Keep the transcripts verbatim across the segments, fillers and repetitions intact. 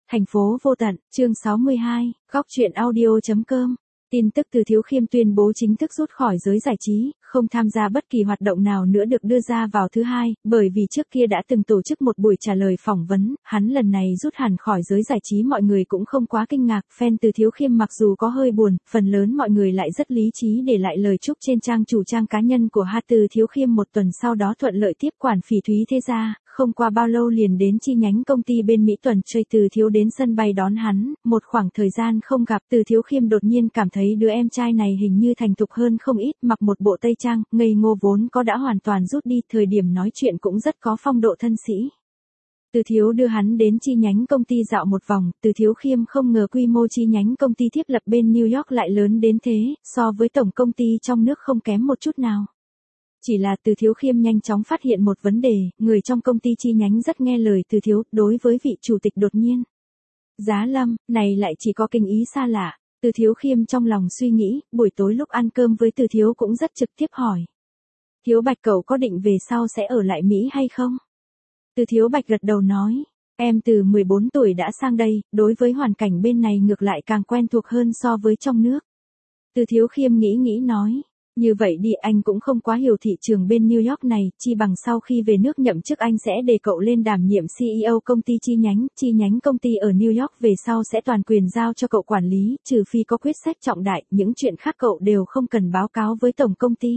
Thành phố vô tận, chương sáu mươi hai, góc truyện audio.com. Tin tức từ Thiếu Khiêm tuyên bố chính thức rút khỏi giới giải trí, không tham gia bất kỳ hoạt động nào nữa được đưa ra vào thứ hai, bởi vì trước kia đã từng tổ chức một buổi trả lời phỏng vấn, hắn lần này rút hẳn khỏi giới giải trí mọi người cũng không quá kinh ngạc, fan từ Thiếu Khiêm mặc dù có hơi buồn, phần lớn mọi người lại rất lý trí để lại lời chúc trên trang chủ trang cá nhân của ha từ Thiếu Khiêm một tuần sau đó thuận lợi tiếp quản Phỉ Thúy Thế Gia. Không qua bao lâu liền đến chi nhánh công ty bên Mỹ tuần chơi Từ Thiếu đến sân bay đón hắn, một khoảng thời gian không gặp Từ Thiếu Khiêm đột nhiên cảm thấy đứa em trai này hình như thành thục hơn không ít, mặc một bộ tây trang, ngây ngô vốn có đã hoàn toàn rút đi, thời điểm nói chuyện cũng rất có phong độ thân sĩ. Từ Thiếu đưa hắn đến chi nhánh công ty dạo một vòng, Từ Thiếu Khiêm không ngờ quy mô chi nhánh công ty thiết lập bên New York lại lớn đến thế, so với tổng công ty trong nước không kém một chút nào. Chỉ là Từ Thiếu Khiêm nhanh chóng phát hiện một vấn đề, người trong công ty chi nhánh rất nghe lời Từ Thiếu, đối với vị chủ tịch đột nhiên. Giá lâm, này lại chỉ có kinh ý xa lạ. Từ Thiếu Khiêm trong lòng suy nghĩ, buổi tối lúc ăn cơm với Từ Thiếu cũng rất trực tiếp hỏi. Thiếu Bạch cậu có định về sau sẽ ở lại Mỹ hay không? Từ Thiếu Bạch gật đầu nói, em từ mười bốn tuổi đã sang đây, đối với hoàn cảnh bên này ngược lại càng quen thuộc hơn so với trong nước. Từ Thiếu Khiêm nghĩ nghĩ nói. Như vậy đi, anh cũng không quá hiểu thị trường bên New York này, chi bằng sau khi về nước nhậm chức anh sẽ đề cậu lên đảm nhiệm xê e ô công ty chi nhánh, chi nhánh công ty ở New York về sau sẽ toàn quyền giao cho cậu quản lý, trừ phi có quyết sách trọng đại, những chuyện khác cậu đều không cần báo cáo với tổng công ty.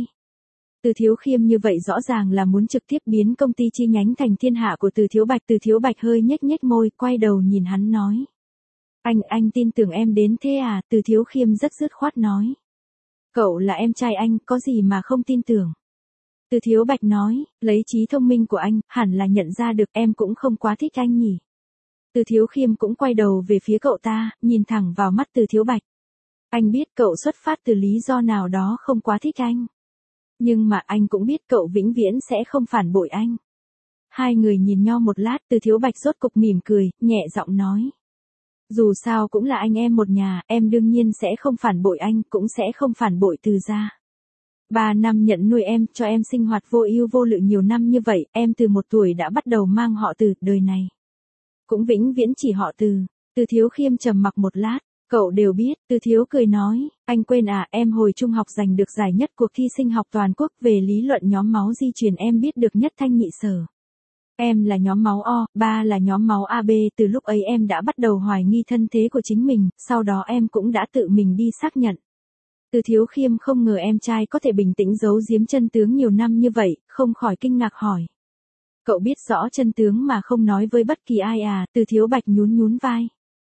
Từ Thiếu Khiêm như vậy rõ ràng là muốn trực tiếp biến công ty chi nhánh thành thiên hạ của Từ Thiếu Bạch. Từ Thiếu Bạch hơi nhếch nhếch môi, quay đầu nhìn hắn nói. Anh, anh tin tưởng em đến thế à? Từ Thiếu Khiêm rất dứt khoát nói. Cậu là em trai anh, có gì mà không tin tưởng. Từ Thiếu Bạch nói, lấy trí thông minh của anh, hẳn là nhận ra được em cũng không quá thích anh nhỉ. Từ Thiếu Khiêm cũng quay đầu về phía cậu ta, nhìn thẳng vào mắt Từ Thiếu Bạch. Anh biết cậu xuất phát từ lý do nào đó không quá thích anh. Nhưng mà anh cũng biết cậu vĩnh viễn sẽ không phản bội anh. Hai người nhìn nhau một lát, Từ Thiếu Bạch rốt cục mỉm cười, nhẹ giọng nói. Dù sao cũng là anh em một nhà, em đương nhiên sẽ không phản bội anh, cũng sẽ không phản bội Từ gia. Ba năm nhận nuôi em, cho em sinh hoạt vô ưu vô lự nhiều năm như vậy, em từ một tuổi đã bắt đầu mang họ Từ, đời này cũng vĩnh viễn chỉ họ Từ. Từ Thiếu Khiêm trầm mặc một lát, cậu đều biết. Từ Thiếu cười nói, anh quên à, em hồi trung học giành được giải nhất cuộc thi sinh học toàn quốc về lý luận nhóm máu di truyền, em biết được nhất thanh nhị sở. Em là nhóm máu O, ba là nhóm máu a bê, từ lúc ấy em đã bắt đầu hoài nghi thân thế của chính mình, sau đó em cũng đã tự mình đi xác nhận. Từ Thiếu Khiêm không ngờ em trai có thể bình tĩnh giấu giếm chân tướng nhiều năm như vậy, không khỏi kinh ngạc hỏi. Cậu biết rõ chân tướng mà không nói với bất kỳ ai à? Từ Thiếu Bạch nhún nhún vai.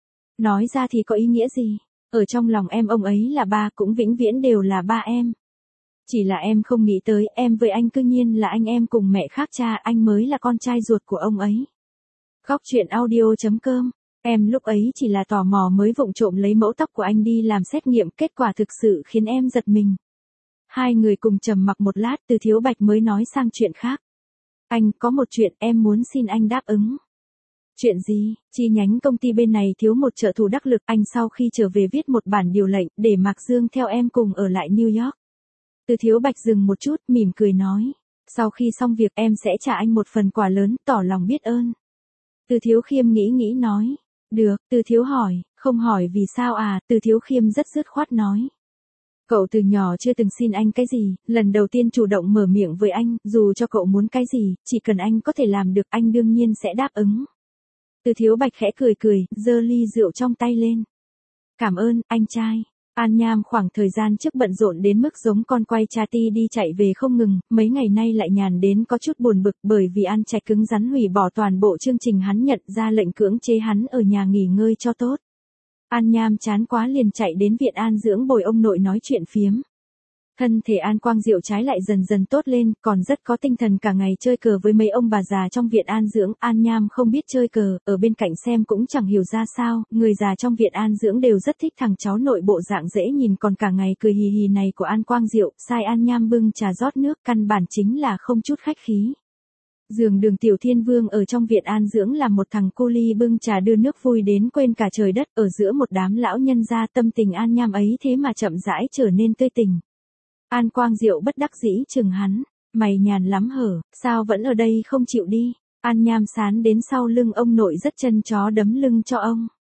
Nói ra thì có ý nghĩa gì? Ở trong lòng em ông ấy là ba, cũng vĩnh viễn đều là ba em. Chỉ là em không nghĩ tới, em với anh cư nhiên là anh em cùng mẹ khác cha, anh mới là con trai ruột của ông ấy. Góc truyện audio.com. Em lúc ấy chỉ là tò mò mới vụng trộm lấy mẫu tóc của anh đi làm xét nghiệm, kết quả thực sự khiến em giật mình. Hai người cùng trầm mặc một lát, Từ Thiếu Bạch mới nói sang chuyện khác. Anh, có một chuyện em muốn xin anh đáp ứng. Chuyện gì? Chi nhánh công ty bên này thiếu một trợ thủ đắc lực, anh sau khi trở về viết một bản điều lệnh, để Mạc Dương theo em cùng ở lại New York. Từ Thiếu Bạch dừng một chút, mỉm cười nói. Sau khi xong việc em sẽ trả anh một phần quà lớn, tỏ lòng biết ơn. Từ Thiếu Khiêm nghĩ nghĩ nói. Được. Từ Thiếu hỏi, không hỏi vì sao à? Từ Thiếu Khiêm rất dứt khoát nói. Cậu từ nhỏ chưa từng xin anh cái gì, lần đầu tiên chủ động mở miệng với anh, dù cho cậu muốn cái gì, chỉ cần anh có thể làm được anh đương nhiên sẽ đáp ứng. Từ Thiếu Bạch khẽ cười cười, giơ ly rượu trong tay lên. Cảm ơn, anh trai. An Nham khoảng thời gian trước bận rộn đến mức giống con quay cha ti đi chạy về không ngừng, mấy ngày nay lại nhàn đến có chút buồn bực bởi vì An Trạch cứng rắn hủy bỏ toàn bộ chương trình hắn nhận ra lệnh cưỡng chế hắn ở nhà nghỉ ngơi cho tốt. An Nham chán quá liền chạy đến viện an dưỡng bồi ông nội nói chuyện phiếm. Thân thể An Quang Diệu trái lại dần dần tốt lên, còn rất có tinh thần cả ngày chơi cờ với mấy ông bà già trong viện an dưỡng. An Nham không biết chơi cờ, ở bên cạnh xem cũng chẳng hiểu ra sao, người già trong viện an dưỡng đều rất thích thằng cháu nội bộ dạng dễ nhìn còn cả ngày cười hì hì này của An Quang Diệu, sai An Nham bưng trà rót nước, căn bản chính là không chút khách khí. Giường Đường Tiểu Thiên Vương ở trong viện an dưỡng là một thằng cu li bưng trà đưa nước vui đến quên cả trời đất, ở giữa một đám lão nhân gia, tâm tình An Nham ấy thế mà chậm rãi trở nên tươi tỉnh. An Quang Diệu bất đắc dĩ chừng hắn, mày nhàn lắm hở, sao vẫn ở đây không chịu đi? An Nham sán đến sau lưng ông nội rất chân chó đấm lưng cho ông.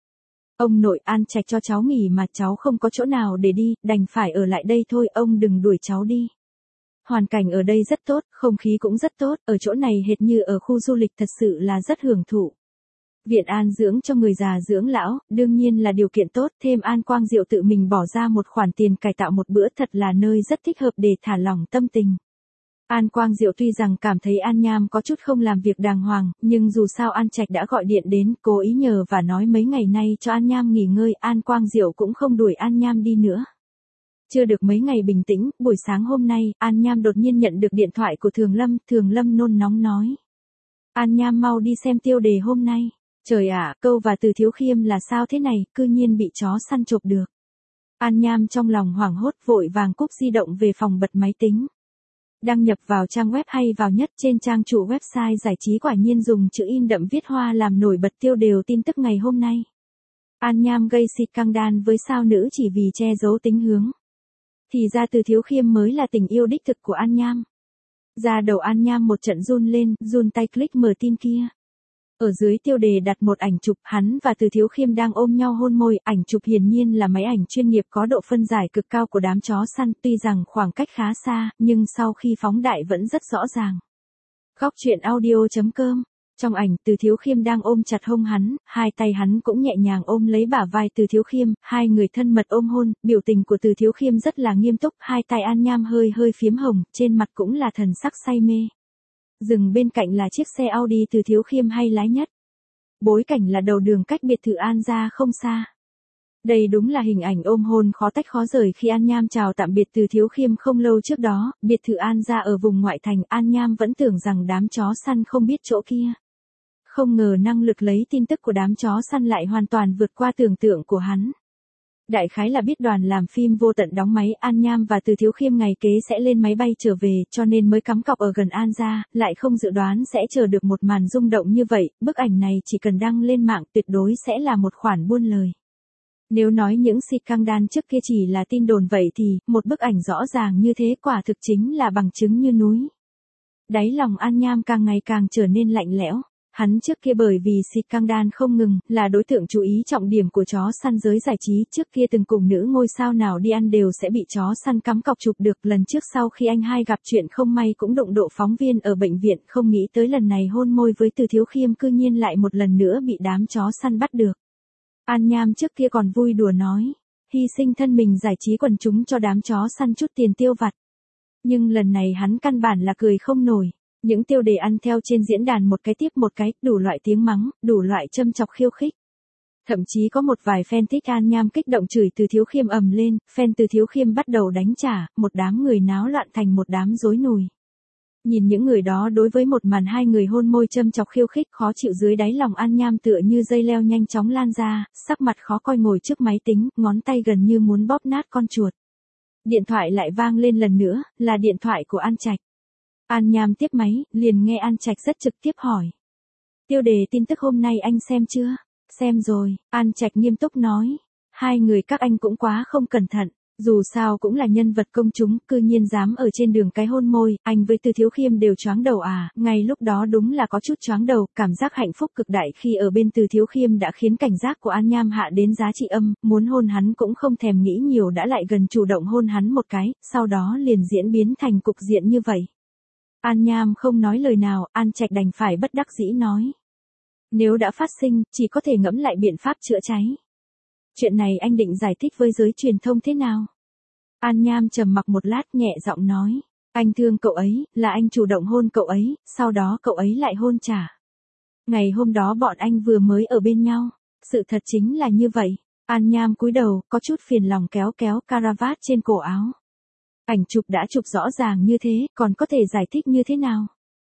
Ông nội, An Trạch cho cháu nghỉ mà cháu không có chỗ nào để đi, đành phải ở lại đây thôi, ông đừng đuổi cháu đi. Hoàn cảnh ở đây rất tốt, không khí cũng rất tốt, ở chỗ này hệt như ở khu du lịch, thật sự là rất hưởng thụ. Viện an dưỡng cho người già dưỡng lão, đương nhiên là điều kiện tốt, thêm An Quang Diệu tự mình bỏ ra một khoản tiền cải tạo một bữa, thật là nơi rất thích hợp để thả lỏng tâm tình. An Quang Diệu tuy rằng cảm thấy An Nham có chút không làm việc đàng hoàng, nhưng dù sao An Trạch đã gọi điện đến, cố ý nhờ và nói mấy ngày nay cho An Nham nghỉ ngơi, An Quang Diệu cũng không đuổi An Nham đi nữa. Chưa được mấy ngày bình tĩnh, buổi sáng hôm nay, An Nham đột nhiên nhận được điện thoại của Thường Lâm, Thường Lâm nôn nóng nói. An Nham mau đi xem tiêu đề hôm nay. Trời ạ, Câu và Từ Thiếu Khiêm là sao thế này, cư nhiên bị chó săn chộp được. An Nham trong lòng hoảng hốt vội vàng cúp di động về phòng bật máy tính. Đăng nhập vào trang web hay vào nhất trên trang chủ website giải trí quả nhiên dùng chữ in đậm viết hoa làm nổi bật tiêu đề tin tức ngày hôm nay. An Nham gây scandal với sao nữ chỉ vì che giấu tính hướng. Thì ra Từ Thiếu Khiêm mới là tình yêu đích thực của An Nham. Ra đầu An Nham một trận run lên, run tay click mở tin kia. Ở dưới tiêu đề đặt một ảnh chụp hắn và Từ Thiếu Khiêm đang ôm nhau hôn môi, ảnh chụp hiển nhiên là máy ảnh chuyên nghiệp có độ phân giải cực cao của đám chó săn, tuy rằng khoảng cách khá xa, nhưng sau khi phóng đại vẫn rất rõ ràng. Góc truyện audio chấm com. Trong ảnh, Từ Thiếu Khiêm đang ôm chặt hông hắn, hai tay hắn cũng nhẹ nhàng ôm lấy bả vai Từ Thiếu Khiêm, hai người thân mật ôm hôn, biểu tình của Từ Thiếu Khiêm rất là nghiêm túc, hai tay An Nham hơi hơi phiếm hồng, trên mặt cũng là thần sắc say mê. Dừng bên cạnh là chiếc xe Audi Từ Thiếu Khiêm hay lái nhất. Bối cảnh là đầu đường cách biệt thự An ra không xa. Đây đúng là hình ảnh ôm hôn khó tách khó rời khi An Nham chào tạm biệt Từ Thiếu Khiêm không lâu trước đó, biệt thự An ra ở vùng ngoại thành, An Nham vẫn tưởng rằng đám chó săn không biết chỗ kia. Không ngờ năng lực lấy tin tức của đám chó săn lại hoàn toàn vượt qua tưởng tượng của hắn. Đại khái là biết đoàn làm phim vô tận đóng máy, An Nham và Từ Thiếu Khiêm ngày kế sẽ lên máy bay trở về, cho nên mới cắm cọc ở gần An gia, lại không dự đoán sẽ chờ được một màn rung động như vậy, bức ảnh này chỉ cần đăng lên mạng tuyệt đối sẽ là một khoản buôn lời. Nếu nói những scandal trước kia chỉ là tin đồn vậy thì, một bức ảnh rõ ràng như thế quả thực chính là bằng chứng như núi. Đáy lòng An Nham càng ngày càng trở nên lạnh lẽo. Hắn trước kia bởi vì scandal không ngừng, là đối tượng chú ý trọng điểm của chó săn giới giải trí, trước kia từng cùng nữ ngôi sao nào đi ăn đều sẽ bị chó săn cắm cọc chụp được, lần trước sau khi anh hai gặp chuyện không may cũng đụng độ phóng viên ở bệnh viện, không nghĩ tới lần này hôn môi với Từ Thiếu Khiêm cư nhiên lại một lần nữa bị đám chó săn bắt được. An Nham trước kia còn vui đùa nói, hy sinh thân mình giải trí quần chúng cho đám chó săn chút tiền tiêu vặt. Nhưng lần này hắn căn bản là cười không nổi. Những tiêu đề ăn theo trên diễn đàn một cái tiếp một cái, đủ loại tiếng mắng, đủ loại châm chọc khiêu khích. Thậm chí có một vài fan thích An Nham kích động chửi Từ Thiếu Khiêm ầm lên, fan Từ Thiếu Khiêm bắt đầu đánh trả, một đám người náo loạn thành một đám rối nùi. Nhìn những người đó đối với một màn hai người hôn môi châm chọc khiêu khích khó chịu dưới đáy lòng An Nham tựa như dây leo nhanh chóng lan ra, sắc mặt khó coi ngồi trước máy tính, ngón tay gần như muốn bóp nát con chuột. Điện thoại lại vang lên lần nữa, là điện thoại của An Trạch. An Nham tiếp máy, liền nghe An Trạch rất trực tiếp hỏi. Tiêu đề tin tức hôm nay anh xem chưa? Xem rồi, An Trạch nghiêm túc nói. Hai người các anh cũng quá không cẩn thận, dù sao cũng là nhân vật công chúng, cư nhiên dám ở trên đường cái hôn môi, anh với Từ Thiếu Khiêm đều choáng đầu à, ngay lúc đó đúng là có chút choáng đầu, cảm giác hạnh phúc cực đại khi ở bên Từ Thiếu Khiêm đã khiến cảnh giác của An Nham hạ đến giá trị âm, muốn hôn hắn cũng không thèm nghĩ nhiều đã lại gần chủ động hôn hắn một cái, sau đó liền diễn biến thành cục diện như vậy. An Nham không nói lời nào, An Trạch đành phải bất đắc dĩ nói. Nếu đã phát sinh, chỉ có thể ngẫm lại biện pháp chữa cháy. Chuyện này anh định giải thích với giới truyền thông thế nào? An Nham trầm mặc một lát nhẹ giọng nói. Anh thương cậu ấy, là anh chủ động hôn cậu ấy, sau đó cậu ấy lại hôn trả. Ngày hôm đó bọn anh vừa mới ở bên nhau. Sự thật chính là như vậy. An Nham cúi đầu, có chút phiền lòng kéo kéo caravat trên cổ áo. Ảnh chụp đã chụp rõ ràng như thế, còn có thể giải thích như thế nào?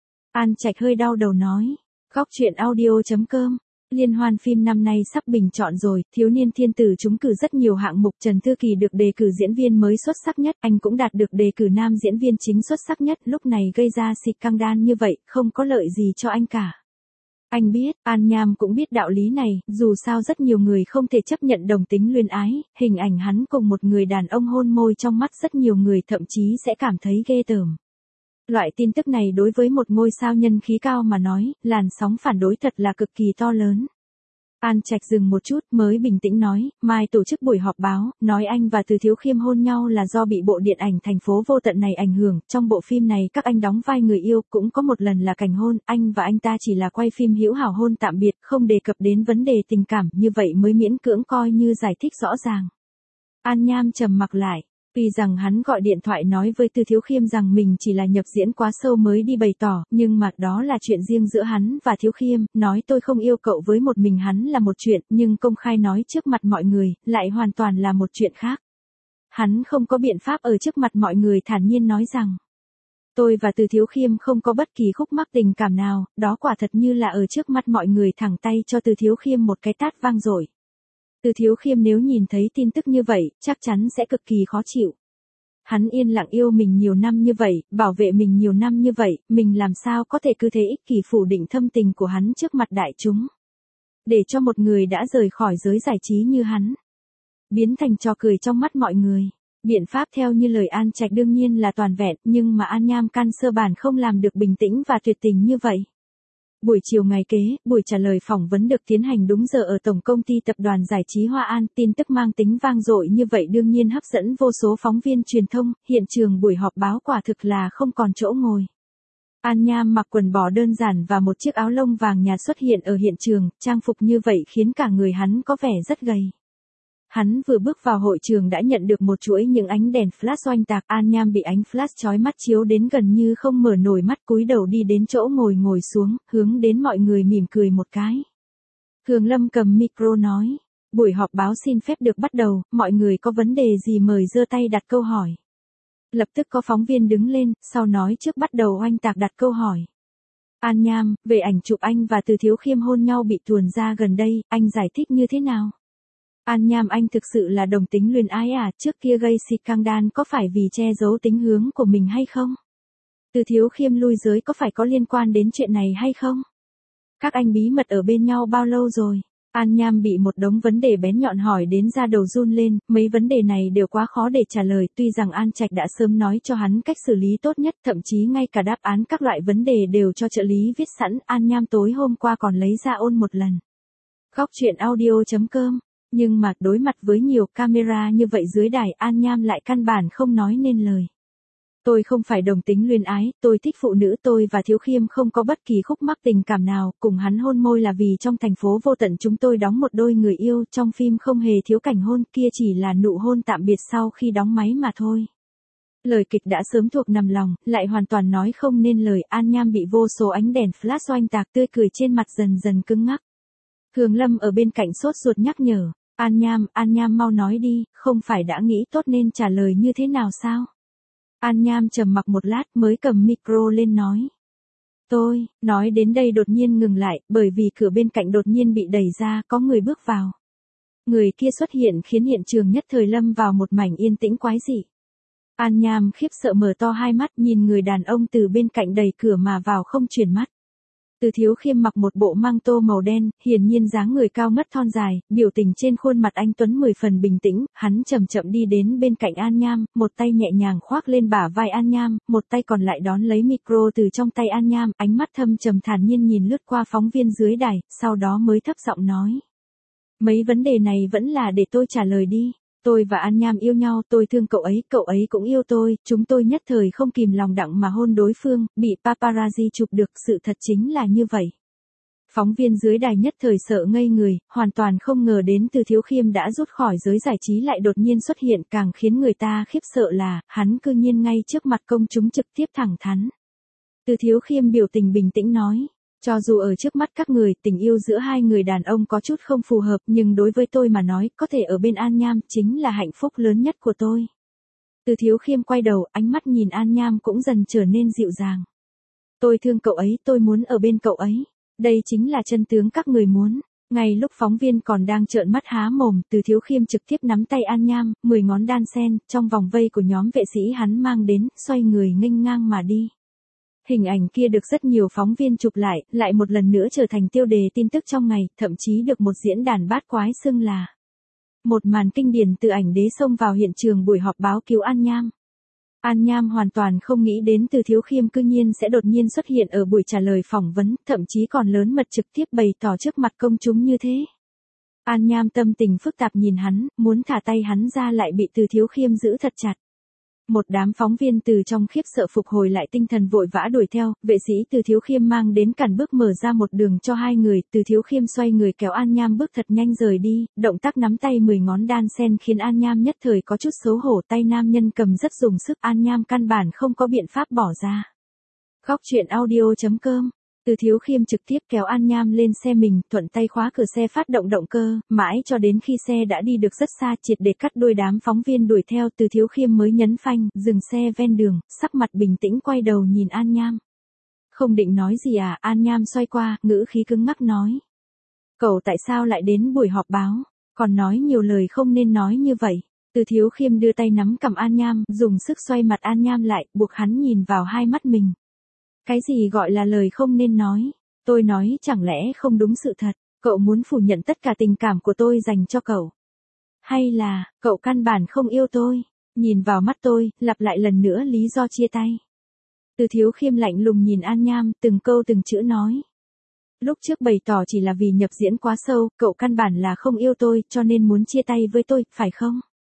An Trạch hơi đau đầu nói. Góc truyện audio chấm com. Liên hoan phim năm nay sắp bình chọn rồi, thiếu niên thiên tử trúng cử rất nhiều hạng mục, Trần Thư Kỳ được đề cử diễn viên mới xuất sắc nhất, anh cũng đạt được đề cử nam diễn viên chính xuất sắc nhất, lúc này gây ra scandal như vậy, không có lợi gì cho anh cả. Anh biết, An Nham cũng biết đạo lý này, dù sao rất nhiều người không thể chấp nhận đồng tính luyến ái, hình ảnh hắn cùng một người đàn ông hôn môi trong mắt rất nhiều người thậm chí sẽ cảm thấy ghê tởm. Loại tin tức này đối với một ngôi sao nhân khí cao mà nói, làn sóng phản đối thật là cực kỳ to lớn. An Trạch dừng một chút mới bình tĩnh nói, mai tổ chức buổi họp báo, nói anh và Từ Thiếu Khiêm hôn nhau là do bị bộ điện ảnh Thành phố Vô Tận này ảnh hưởng, trong bộ phim này các anh đóng vai người yêu, cũng có một lần là cảnh hôn, anh và anh ta chỉ là quay phim hữu hảo hôn tạm biệt, không đề cập đến vấn đề tình cảm, như vậy mới miễn cưỡng coi như giải thích rõ ràng. An Nham trầm mặc lại. Vì rằng hắn gọi điện thoại nói với Từ Thiếu Khiêm rằng mình chỉ là nhập diễn quá sâu mới đi bày tỏ, nhưng mà đó là chuyện riêng giữa hắn và Thiếu Khiêm, nói tôi không yêu cậu với một mình hắn là một chuyện, nhưng công khai nói trước mặt mọi người, lại hoàn toàn là một chuyện khác. Hắn không có biện pháp ở trước mặt mọi người thản nhiên nói rằng, tôi và Từ Thiếu Khiêm không có bất kỳ khúc mắc tình cảm nào, đó quả thật như là ở trước mặt mọi người thẳng tay cho Từ Thiếu Khiêm một cái tát vang dội. Từ Thiếu Khiêm nếu nhìn thấy tin tức như vậy, chắc chắn sẽ cực kỳ khó chịu. Hắn yên lặng yêu mình nhiều năm như vậy, bảo vệ mình nhiều năm như vậy, mình làm sao có thể cứ thế ích kỷ phủ định thâm tình của hắn trước mặt đại chúng. Để cho một người đã rời khỏi giới giải trí như hắn, biến thành trò cười trong mắt mọi người. Biện pháp theo như lời An Trạch đương nhiên là toàn vẹn, nhưng mà An Nham căn sơ bản không làm được bình tĩnh và tuyệt tình như vậy. Buổi chiều ngày kế, buổi trả lời phỏng vấn được tiến hành đúng giờ ở Tổng công ty Tập đoàn Giải trí Hoa An, tin tức mang tính vang dội như vậy đương nhiên hấp dẫn vô số phóng viên truyền thông, hiện trường buổi họp báo quả thực là không còn chỗ ngồi. An Nham mặc quần bò đơn giản và một chiếc áo lông vàng nhạt xuất hiện ở hiện trường, trang phục như vậy khiến cả người hắn có vẻ rất gầy. Hắn vừa bước vào hội trường đã nhận được một chuỗi những ánh đèn flash oanh tạc. An Nham bị ánh flash chói mắt chiếu đến gần như không mở nổi mắt, cúi đầu đi đến chỗ ngồi ngồi xuống, hướng đến mọi người mỉm cười một cái. Thường Lâm cầm micro nói, buổi họp báo xin phép được bắt đầu, mọi người có vấn đề gì mời giơ tay đặt câu hỏi. Lập tức có phóng viên đứng lên, sau nói trước bắt đầu oanh tạc đặt câu hỏi. An Nham, về ảnh chụp anh và Từ Thiếu Khiêm hôn nhau bị tuồn ra gần đây, anh giải thích như thế nào? An Nham, anh thực sự là đồng tính luyến ái à, trước kia gây scandal có phải vì che giấu tính hướng của mình hay không? Từ Thiếu Khiêm lui giới có phải có liên quan đến chuyện này hay không? Các anh bí mật ở bên nhau bao lâu rồi? An Nham bị một đống vấn đề bén nhọn hỏi đến da đầu run lên, mấy vấn đề này đều quá khó để trả lời, tuy rằng An Trạch đã sớm nói cho hắn cách xử lý tốt nhất, thậm chí ngay cả đáp án các loại vấn đề đều cho trợ lý viết sẵn, An Nham tối hôm qua còn lấy ra ôn một lần. Góc truyện audio chấm com. Nhưng mà đối mặt với nhiều camera như vậy dưới đài, An Nham lại căn bản không nói nên lời. Tôi không phải đồng tính luyến ái, tôi thích phụ nữ, tôi và Thiếu Khiêm không có bất kỳ khúc mắc tình cảm nào, cùng hắn hôn môi là vì trong Thành phố Vô Tận chúng tôi đóng một đôi người yêu, trong phim không hề thiếu cảnh hôn, kia chỉ là nụ hôn tạm biệt sau khi đóng máy mà thôi. Lời kịch đã sớm thuộc nằm lòng, lại hoàn toàn nói không nên lời. An Nham bị vô số ánh đèn flash oanh tạc, tươi cười trên mặt dần dần cứng ngắc. Thường Lâm ở bên cạnh sốt ruột nhắc nhở. An Nham, An Nham mau nói đi, không phải đã nghĩ tốt nên trả lời như thế nào sao? An Nham trầm mặc một lát mới cầm micro lên nói. Tôi, nói đến đây đột nhiên ngừng lại, bởi vì cửa bên cạnh đột nhiên bị đẩy ra, có người bước vào. Người kia xuất hiện khiến hiện trường nhất thời lâm vào một mảnh yên tĩnh quái dị. An Nham khiếp sợ mở to hai mắt nhìn người đàn ông từ bên cạnh đẩy cửa mà vào không chuyển mắt. Từ Thiếu Khiêm mặc một bộ mang tô màu đen, hiển nhiên dáng người cao ngất thon dài, biểu tình trên khuôn mặt anh tuấn mười phần bình tĩnh, hắn chậm chậm đi đến bên cạnh An Nham, một tay nhẹ nhàng khoác lên bả vai An Nham, một tay còn lại đón lấy micro từ trong tay An Nham, ánh mắt thâm trầm thản nhiên nhìn lướt qua phóng viên dưới đài, sau đó mới thấp giọng nói. Mấy vấn đề này vẫn là để tôi trả lời đi. Tôi và An Nham yêu nhau, tôi thương cậu ấy, cậu ấy cũng yêu tôi, chúng tôi nhất thời không kìm lòng đặng mà hôn đối phương, bị paparazzi chụp được, sự thật chính là như vậy. Phóng viên dưới đài nhất thời sợ ngây người, hoàn toàn không ngờ đến Từ Thiếu Khiêm đã rút khỏi giới giải trí lại đột nhiên xuất hiện, càng khiến người ta khiếp sợ là, hắn cư nhiên ngay trước mặt công chúng trực tiếp thẳng thắn. Từ Thiếu Khiêm biểu tình bình tĩnh nói. Cho dù ở trước mắt các người, tình yêu giữa hai người đàn ông có chút không phù hợp, nhưng đối với tôi mà nói, có thể ở bên An Nham, chính là hạnh phúc lớn nhất của tôi. Từ Thiếu Khiêm quay đầu, ánh mắt nhìn An Nham cũng dần trở nên dịu dàng. Tôi thương cậu ấy, tôi muốn ở bên cậu ấy. Đây chính là chân tướng các người muốn. Ngay lúc phóng viên còn đang trợn mắt há mồm, Từ Thiếu Khiêm trực tiếp nắm tay An Nham, mười ngón đan sen, trong vòng vây của nhóm vệ sĩ hắn mang đến, xoay người nghênh ngang mà đi. Hình ảnh kia được rất nhiều phóng viên chụp lại, lại một lần nữa trở thành tiêu đề tin tức trong ngày, thậm chí được một diễn đàn bát quái xưng là một màn kinh điển từ ảnh đế xông vào hiện trường buổi họp báo cứu An Nham. An Nham hoàn toàn không nghĩ đến Từ Thiếu Khiêm cư nhiên sẽ đột nhiên xuất hiện ở buổi trả lời phỏng vấn, thậm chí còn lớn mật trực tiếp bày tỏ trước mặt công chúng như thế. An Nham tâm tình phức tạp nhìn hắn, muốn thả tay hắn ra lại bị Từ Thiếu Khiêm giữ thật chặt. Một đám phóng viên từ trong khiếp sợ phục hồi lại tinh thần vội vã đuổi theo, vệ sĩ Từ Thiếu Khiêm mang đến cản bước mở ra một đường cho hai người, Từ Thiếu Khiêm xoay người kéo An Nham bước thật nhanh rời đi, động tác nắm tay mười ngón đan sen khiến An Nham nhất thời có chút xấu hổ, tay nam nhân cầm rất dùng sức, An Nham căn bản không có biện pháp bỏ ra. Góc truyện audio chấm com. Từ Thiếu Khiêm trực tiếp kéo An Nham lên xe mình, thuận tay khóa cửa xe phát động động cơ, mãi cho đến khi xe đã đi được rất xa triệt để cắt đuôi đám phóng viên đuổi theo, Từ Thiếu Khiêm mới nhấn phanh, dừng xe ven đường, sắc mặt bình tĩnh quay đầu nhìn An Nham. Không định nói gì à, An Nham xoay qua, ngữ khí cứng ngắc nói. Cậu tại sao lại đến buổi họp báo, còn nói nhiều lời không nên nói như vậy. Từ Thiếu Khiêm đưa tay nắm cầm An Nham, dùng sức xoay mặt An Nham lại, buộc hắn nhìn vào hai mắt mình. Cái gì gọi là lời không nên nói? Tôi nói chẳng lẽ không đúng sự thật, cậu muốn phủ nhận tất cả tình cảm của tôi dành cho cậu? Hay là, cậu căn bản không yêu tôi? Nhìn vào mắt tôi, lặp lại lần nữa lý do chia tay. Từ Thiếu Khiêm lạnh lùng nhìn An Nham, từng câu từng chữ nói. Lúc trước bày tỏ chỉ là vì nhập diễn quá sâu, cậu căn bản là không yêu tôi, cho nên muốn chia tay với tôi, phải không?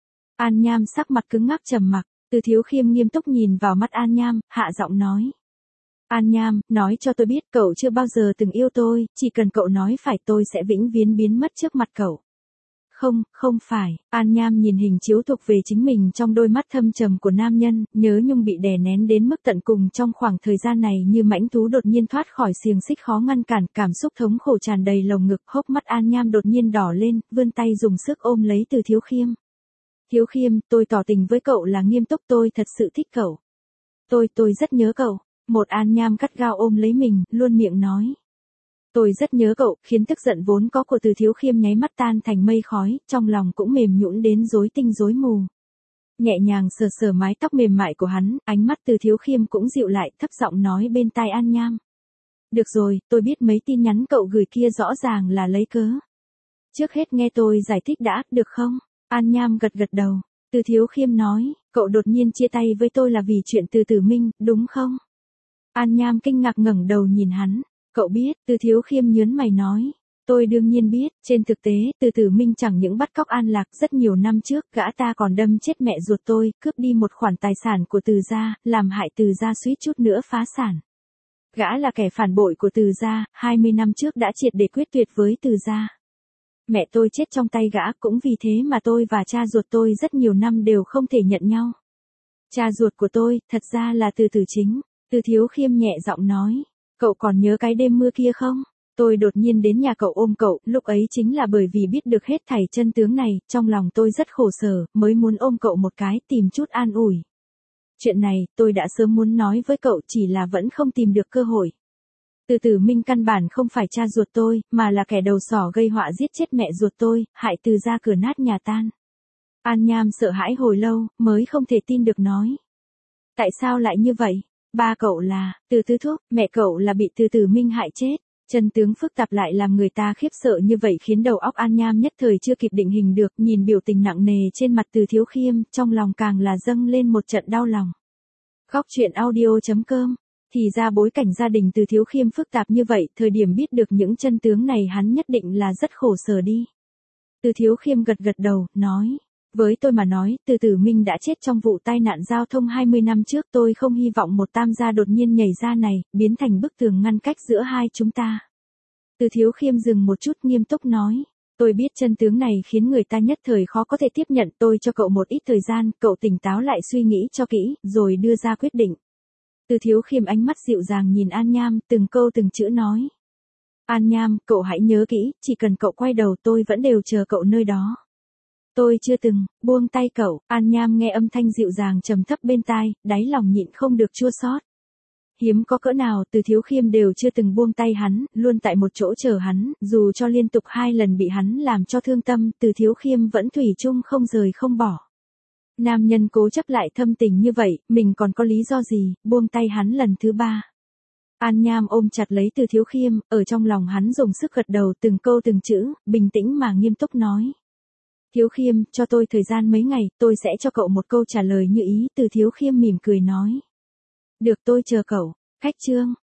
An Nham sắc mặt cứng ngắc trầm mặc, Từ Thiếu Khiêm nghiêm túc nhìn vào mắt An Nham, hạ giọng nói. An Nham, nói cho tôi biết cậu chưa bao giờ từng yêu tôi, chỉ cần cậu nói phải tôi sẽ vĩnh viễn biến mất trước mặt cậu. Không, không phải, An Nham nhìn hình chiếu thuộc về chính mình trong đôi mắt thâm trầm của nam nhân, nhớ nhung bị đè nén đến mức tận cùng trong khoảng thời gian này như mãnh thú đột nhiên thoát khỏi xiềng xích khó ngăn cản, cảm xúc thống khổ tràn đầy lồng ngực, hốc mắt An Nham đột nhiên đỏ lên, vươn tay dùng sức ôm lấy Từ Thiếu Khiêm. Thiếu Khiêm, tôi tỏ tình với cậu là nghiêm túc, tôi thật sự thích cậu. Tôi, tôi rất nhớ cậu. Một An Nham gắt gao ôm lấy mình, luôn miệng nói. Tôi rất nhớ cậu, khiến tức giận vốn có của Từ Thiếu Khiêm nháy mắt tan thành mây khói, trong lòng cũng mềm nhũn đến rối tinh rối mù. Nhẹ nhàng sờ sờ mái tóc mềm mại của hắn, ánh mắt Từ Thiếu Khiêm cũng dịu lại, thấp giọng nói bên tai An Nham. Được rồi, tôi biết mấy tin nhắn cậu gửi kia rõ ràng là lấy cớ. Trước hết nghe tôi giải thích đã, được không? An Nham gật gật đầu. Từ Thiếu Khiêm nói, cậu đột nhiên chia tay với tôi là vì chuyện Từ Tử Minh, đúng không? An Nham kinh ngạc ngẩng đầu nhìn hắn. Cậu biết, Từ Thiếu Khiêm nhớn mày nói. Tôi đương nhiên biết, trên thực tế, Từ Tử Minh chẳng những bắt cóc An Lạc, rất nhiều năm trước, gã ta còn đâm chết mẹ ruột tôi, cướp đi một khoản tài sản của Từ gia, làm hại Từ gia suýt chút nữa phá sản. Gã là kẻ phản bội của Từ gia, hai mươi năm trước đã triệt để quyết tuyệt với Từ gia. Mẹ tôi chết trong tay gã, cũng vì thế mà tôi và cha ruột tôi rất nhiều năm đều không thể nhận nhau. Cha ruột của tôi, thật ra là Từ Tử Chính. Từ Thiếu Khiêm nhẹ giọng nói, cậu còn nhớ cái đêm mưa kia không? Tôi đột nhiên đến nhà cậu ôm cậu, lúc ấy chính là bởi vì biết được hết thảy chân tướng này, trong lòng tôi rất khổ sở, mới muốn ôm cậu một cái, tìm chút an ủi. Chuyện này, tôi đã sớm muốn nói với cậu, chỉ là vẫn không tìm được cơ hội. Từ Tử Minh căn bản không phải cha ruột tôi, mà là kẻ đầu sỏ gây họa giết chết mẹ ruột tôi, hại Từ gia cửa nát nhà tan. An Nham sợ hãi hồi lâu, mới không thể tin được nói. Tại sao lại như vậy? Ba cậu là, Từ Tứ Thúc, mẹ cậu là bị Từ Tử Minh hại chết. Chân tướng phức tạp lại làm người ta khiếp sợ như vậy khiến đầu óc An Nham nhất thời chưa kịp định hình được, nhìn biểu tình nặng nề trên mặt Từ Thiếu Khiêm, trong lòng càng là dâng lên một trận đau lòng. Góc truyện audio chấm com. Thì ra bối cảnh gia đình Từ Thiếu Khiêm phức tạp như vậy, thời điểm biết được những chân tướng này hắn nhất định là rất khổ sở đi. Từ Thiếu Khiêm gật gật đầu, nói. Với tôi mà nói, Từ Tử Minh đã chết trong vụ tai nạn giao thông hai mươi năm trước, tôi không hy vọng một tam gia đột nhiên nhảy ra này, biến thành bức tường ngăn cách giữa hai chúng ta. Từ Thiếu Khiêm dừng một chút nghiêm túc nói. Tôi biết chân tướng này khiến người ta nhất thời khó có thể tiếp nhận, tôi cho cậu một ít thời gian, cậu tỉnh táo lại suy nghĩ cho kỹ, rồi đưa ra quyết định. Từ Thiếu Khiêm ánh mắt dịu dàng nhìn An Nham, từng câu từng chữ nói. An Nham, cậu hãy nhớ kỹ, chỉ cần cậu quay đầu tôi vẫn đều chờ cậu nơi đó. Tôi chưa từng, buông tay cậu, An Nham nghe âm thanh dịu dàng trầm thấp bên tai, đáy lòng nhịn không được chua xót. Hiếm có cỡ nào Từ Thiếu Khiêm đều chưa từng buông tay hắn, luôn tại một chỗ chờ hắn, dù cho liên tục hai lần bị hắn làm cho thương tâm, Từ Thiếu Khiêm vẫn thủy chung không rời không bỏ. Nam nhân cố chấp lại thâm tình như vậy, mình còn có lý do gì, buông tay hắn lần thứ ba. An Nham ôm chặt lấy Từ Thiếu Khiêm, ở trong lòng hắn dùng sức gật đầu từng câu từng chữ, bình tĩnh mà nghiêm túc nói. Thiếu Khiêm, cho tôi thời gian mấy ngày, tôi sẽ cho cậu một câu trả lời như ý, Từ Thiếu Khiêm mỉm cười nói. Được, tôi chờ cậu. Khách chương.